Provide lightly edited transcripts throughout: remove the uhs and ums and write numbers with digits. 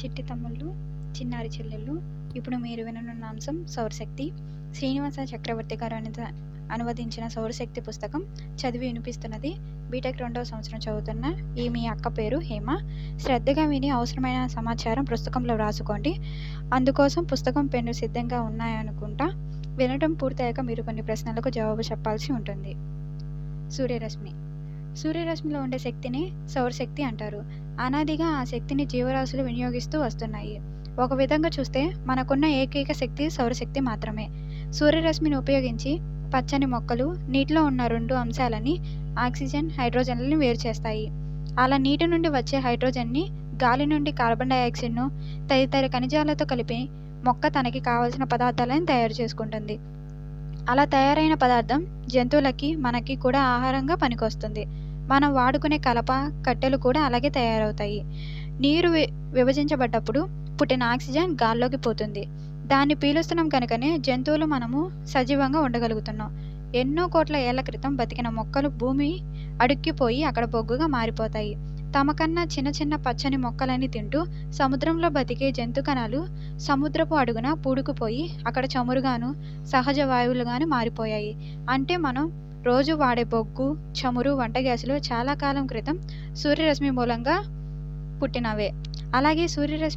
చిట్టి తమ్ముళ్ళు, చిన్నారి చెల్లెళ్ళు. ఇప్పుడు మీరు విననున్న అంశం సౌరశక్తి. శ్రీనివాస చక్రవర్తి గారు అనువదించిన సౌరశక్తి పుస్తకం చదివి వినిపిస్తున్నది బీటెక్ 2వ సంవత్సరం చదువుతున్న మీ అక్క పేరు హేమ. శ్రద్ధగా విని అవసరమైన సమాచారం పుస్తకంలో వ్రాసుకోండి. అందుకోసం పుస్తకం, పెన్ను సిద్ధంగా ఉన్నాయనుకుంటా. వినటం పూర్తయ్యాక మీరు కొన్ని ప్రశ్నలకు జవాబు చెప్పాల్సి ఉంటుంది. సూర్యరశ్మి. సూర్యరశ్మిలో ఉండే శక్తిని సౌరశక్తి అంటారు. అనాదిగా ఆ శక్తిని జీవరాశులు వినియోగిస్తూ వస్తున్నాయి. ఒక విధంగా చూస్తే మనకున్న ఏకైక శక్తి సౌరశక్తి మాత్రమే. సూర్యరశ్మిని ఉపయోగించి పచ్చని మొక్కలు నీటిలో ఉన్న 2 అంశాలని, ఆక్సిజన్, హైడ్రోజన్లను వేరు చేస్తాయి. అలా నీటి నుండి వచ్చే హైడ్రోజన్ని గాలి నుండి కార్బన్ డైఆక్సైడ్ను తదితర ఖనిజాలతో కలిపి మొక్క తనకి కావలసిన పదార్థాలను తయారు చేసుకుంటుంది. అలా తయారైన పదార్థం జంతువులకి, మనకి కూడా ఆహారంగా పనికొస్తుంది. మనం వాడుకునే కలప, కట్టెలు కూడా అలాగే తయారవుతాయి. నీరు విభజించబడ్డప్పుడు పుట్టిన ఆక్సిజన్ గాల్లోకి పోతుంది. దాన్ని పీలుస్తున్నాం కనుకనే జంతువులు, మనము సజీవంగా ఉండగలుగుతున్నాం. ఎన్నో కోట్ల ఏళ్ల క్రితం బతికిన మొక్కలు భూమి అడుక్కిపోయి అక్కడ బొగ్గుగా మారిపోతాయి. తమకన్నా చిన్న చిన్న పచ్చని మొక్కలని తింటూ సముద్రంలో బతికే జంతు కణాలు సముద్రపు అడుగున పూడుకుపోయి అక్కడ చమురుగాను, సహజ వాయువులుగాను మారిపోయాయి. అంటే మనం రోజు వాడే బొగ్గు, చమురు, వంట గ్యాసులు చాలా కాలం క్రితం సూర్యరశ్మి మూలంగా పుట్టినవే. అలాగే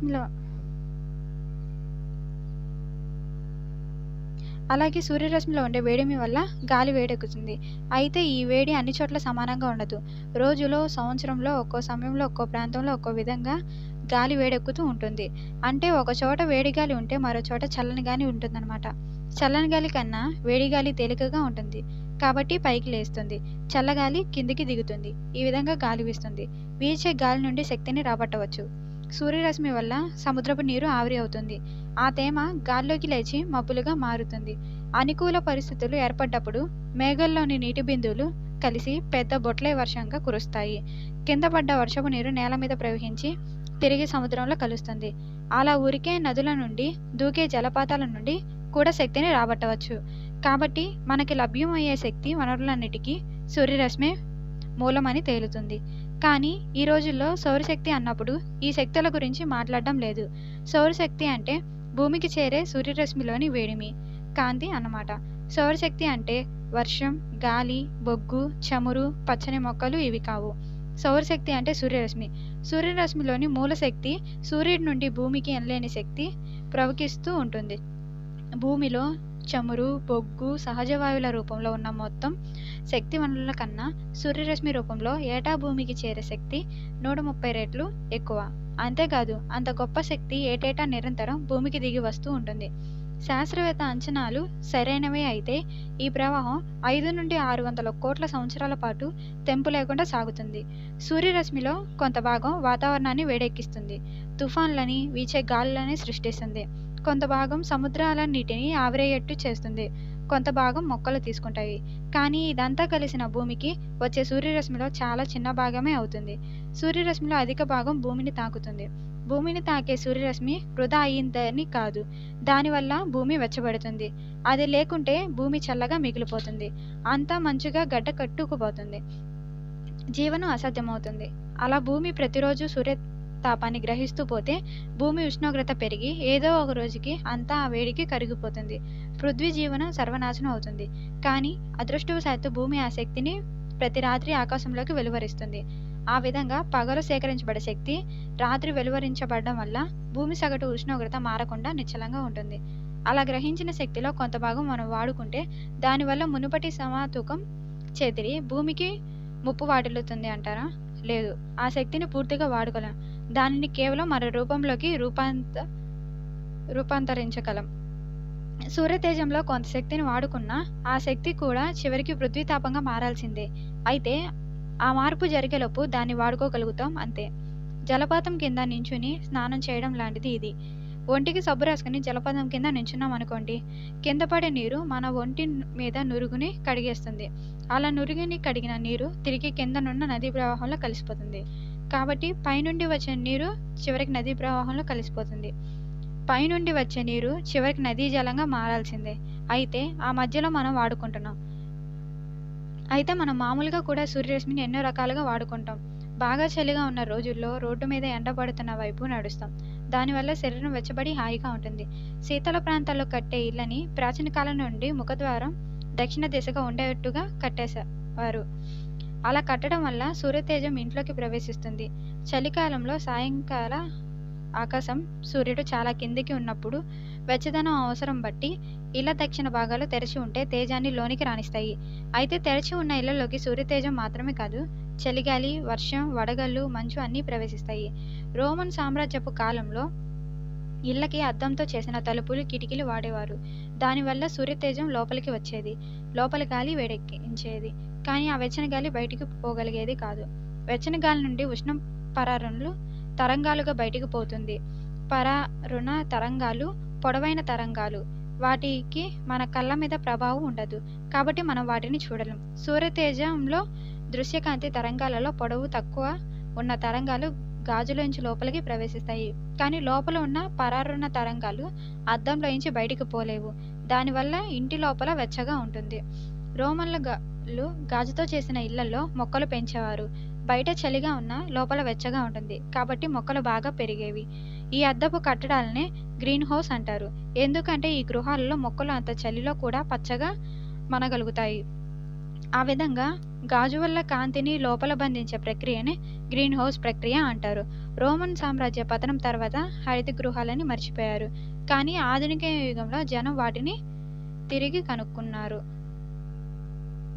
సూర్యరశ్మిలో ఉండే వేడిమి వల్ల గాలి వేడెక్కుతుంది. అయితే ఈ వేడి అన్ని చోట్ల సమానంగా ఉండదు. రోజులో, సంవత్సరంలో ఒక్కో సమయంలో, ఒక్కో ప్రాంతంలో ఒక్కో విధంగా గాలి వేడెక్కుతూ ఉంటుంది. అంటే ఒక చోట వేడి గాలి ఉంటే మరో చోట చల్లని గాలి ఉంటుందన్నమాట. చల్లని గాలి కన్నా వేడి గాలి తేలికగా ఉంటుంది కాబట్టి పైకి లేస్తుంది. చల్లగాలి కిందికి దిగుతుంది. ఈ విధంగా గాలి వీస్తుంది. వీచే గాలి నుండి శక్తిని రాబట్టవచ్చు. సూర్యరశ్మి వల్ల సముద్రపు నీరు ఆవిరి అవుతుంది. ఆ తేమ గాల్లోకి లేచి మబ్బులుగా మారుతుంది. అనుకూల పరిస్థితులు ఏర్పడ్డప్పుడు మేఘాల్లోని నీటి బిందువులు కలిసి పెద్ద బొట్లే వర్షంగా కురుస్తాయి. కింద పడ్డ వర్షపు నీరు నేల మీద ప్రవహించి తిరిగి సముద్రంలో కలుస్తుంది. అలా ఉరికే నదుల నుండి, దూకే జలపాతాల నుండి కూడా శక్తిని రాబట్టవచ్చు. కాబట్టి మనకి లభ్యమయ్యే శక్తి వనరులన్నిటికీ సూర్యరశ్మే మూలమని తేలుతుంది. కానీ ఈ రోజుల్లో సౌరశక్తి అన్నప్పుడు ఈ శక్తుల గురించి మాట్లాడడం లేదు. సౌరశక్తి అంటే భూమికి చేరే సూర్యరశ్మిలోని వేడిమి, కాంతి అన్నమాట. సౌరశక్తి అంటే వర్షం, గాలి, బొగ్గు, చమురు, పచ్చని మొక్కలు ఇవి కావు. సౌరశక్తి అంటే సూర్యరశ్మి. సూర్యరశ్మిలోని మూల శక్తి సూర్యుడి నుండి భూమికి ఎనలేని శక్తి ప్రవహిస్తూ ఉంటుంది. భూమిలో చమురు, బొగ్గు, సహజ వాయువుల రూపంలో ఉన్న మొత్తం శక్తి వనరుల కన్నా సూర్యరశ్మి రూపంలో ఏటా భూమికి చేరే శక్తి 130 రెట్లు ఎక్కువ. అంతేకాదు, అంత గొప్ప శక్తి ఏటేటా నిరంతరం భూమికి దిగి వస్తూ ఉంటుంది. శాస్త్రవేత్త అంచనాలు సరైనవే అయితే ఈ ప్రవాహం 5 నుండి 600 కోట్ల సంవత్సరాల పాటు తెంపు లేకుండా సాగుతుంది. సూర్యరశ్మిలో కొంత భాగం వాతావరణాన్ని వేడెక్కిస్తుంది, తుఫాన్లని, వీచే గాలులని సృష్టిస్తుంది. కొంత భాగం సముద్రాల నీటిని ఆవిరయ్యేట్టు చేస్తుంది. కొంత భాగం మొక్కలు తీసుకుంటాయి. కానీ ఇదంతా కలిసిన భూమికి వచ్చే సూర్యరశ్మిలో చాలా చిన్న భాగమే అవుతుంది. సూర్యరశ్మిలో అధిక భాగం భూమిని తాకుతుంది. భూమిని తాకే సూర్యరశ్మి వృధా అయిందని కాదు, దానివల్ల భూమి వెచ్చబడుతుంది. అది లేకుంటే భూమి చల్లగా మిగిలిపోతుంది. అంతా మంచుగా గడ్డ కట్టుకుపోతుంది. జీవనం అసాధ్యమవుతుంది. అలా భూమి ప్రతిరోజు సూర్యతాపాన్ని గ్రహిస్తూ పోతే భూమి ఉష్ణోగ్రత పెరిగి ఏదో ఒక రోజుకి అంతా ఆ వేడికి కరిగిపోతుంది. పృథ్వీ జీవనం సర్వనాశనం అవుతుంది. కానీ అదృష్టవశాత్తు భూమి ఆ శక్తిని ప్రతి రాత్రి ఆకాశంలోకి వెలువరిస్తుంది. ఆ విధంగా పగలు సేకరించబడే శక్తి రాత్రి వెలువరించబడడం వల్ల భూమి సగటు ఉష్ణోగ్రత మారకుండా నిశ్చలంగా ఉంటుంది. అలా గ్రహించిన శక్తిలో కొంత భాగం మనం వాడుకుంటే దానివల్ల మునుపటి సమతూకం చెదిరి భూమికి ముప్పు వాటిల్లుతుంది అంటారా? లేదు, ఆ శక్తిని పూర్తిగా వాడుకోలేం. దానిని కేవలం మరో రూపంలోకి రూపాంతరించగలం. సూర్యతేజంలో కొంత శక్తిని వాడుకున్నా ఆ శక్తి కూడా చివరికి పృథ్వీతాపంగా మారాల్సిందే. అయితే ఆ మార్పు జరిగేలోపు దాన్ని వాడుకోగలుగుతాం అంతే. జలపాతం కింద నించుని స్నానం చేయడం లాంటిది ఇది. ఒంటికి సబ్బు రాసుకుని జలపాతం కింద నించున్నాం అనుకోండి, కింద పడే నీరు మన ఒంటి మీద నురుగుని కడిగేస్తుంది. అలా నురుగుని కడిగిన నీరు తిరిగి కిందనున్న నదీ ప్రవాహంలో కలిసిపోతుంది. కాబట్టి పైనుండి వచ్చే నీరు చివరికి నదీ ప్రవాహంలో కలిసిపోతుంది. పైనుండి వచ్చే నీరు చివరికి నదీ జలంగా మారాల్సిందే. అయితే ఆ మధ్యలో మనం వాడుకుంటున్నాం. అయితే మనం మామూలుగా కూడా సూర్యరశ్మిని ఎన్నో రకాలుగా వాడుకుంటాం. బాగా చలిగా ఉన్న రోజుల్లో రోడ్డు మీద ఎండ పడుతున్న వైపు నడుస్తాం. దానివల్ల శరీరం వెచ్చబడి హాయిగా ఉంటుంది. శీతల ప్రాంతాల్లో కట్టే ఇళ్ళని ప్రాచీన కాలం నుండి ముఖద్వారం దక్షిణ దిశగా ఉండేట్టుగా కట్టేసేవారు. అలా కట్టడం వల్ల సూర్యతేజం ఇంట్లోకి ప్రవేశిస్తుంది. చలికాలంలో సాయంకాల ఆకాశం సూర్యుడు చాలా కిందికి ఉన్నప్పుడు వెచ్చదనం అవసరం బట్టి ఇళ్ల దక్షిణ భాగాలు తెరిచి ఉంటే తేజాన్ని లోనికి రాణిస్తాయి. అయితే తెరిచి ఉన్న ఇళ్లలోకి సూర్యతేజం మాత్రమే కాదు, చలిగాలి, వర్షం, వడగళ్ళు, మంచు అన్నీ ప్రవేశిస్తాయి. రోమన్ సామ్రాజ్యపు కాలంలో ఇళ్ళకి అద్దంతో చేసిన తలుపులు, కిటికీలు వాడేవారు. దానివల్ల సూర్యతేజం లోపలికి వచ్చేది, లోపల గాలి వేడెక్కించేది. కానీ ఆ వెచ్చని గాలి బయటికి పోగలిగేది కాదు. వెచ్చని గాలి నుండి ఉష్ణం పరారుణులు తరంగాలుగా బయటికి పోతుంది. పరారుణ తరంగాలు పొడవైన తరంగాలు. వాటికి మన కళ్ళ మీద ప్రభావం ఉండదు, కాబట్టి మనం వాటిని చూడలేం. సూర్యతేజంలో దృశ్యకాంతి తరంగాలలో పొడవు తక్కువ ఉన్న తరంగాలు గాజులోంచి లోపలికి ప్రవేశిస్తాయి. కానీ లోపల ఉన్న పరారుణ తరంగాలు అద్దంలోంచి బయటికి పోలేవు. దానివల్ల ఇంటి లోపల వెచ్చగా ఉంటుంది. రోమన్లు గాజుతో చేసిన ఇళ్లలో మొక్కలు పెంచేవారు. బయట చలిగా ఉన్నా లోపల వెచ్చగా ఉంటుంది, కాబట్టి మొక్కలు బాగా పెరిగేవి. ఈ అద్దపు కట్టడాలనే గ్రీన్ హౌస్ అంటారు. ఎందుకంటే ఈ గృహాలలో మొక్కలు అంత చలిలో కూడా పచ్చగా మనగలుగుతాయి. ఆ విధంగా గాజు వల్ల కాంతిని లోపల బంధించే ప్రక్రియనే గ్రీన్ హౌస్ ప్రక్రియ అంటారు. రోమన్ సామ్రాజ్య పతనం తర్వాత హరిత గృహాలని మర్చిపోయారు. కానీ ఆధునిక యుగంలో జనం వాటిని తిరిగి కనుక్కున్నారు.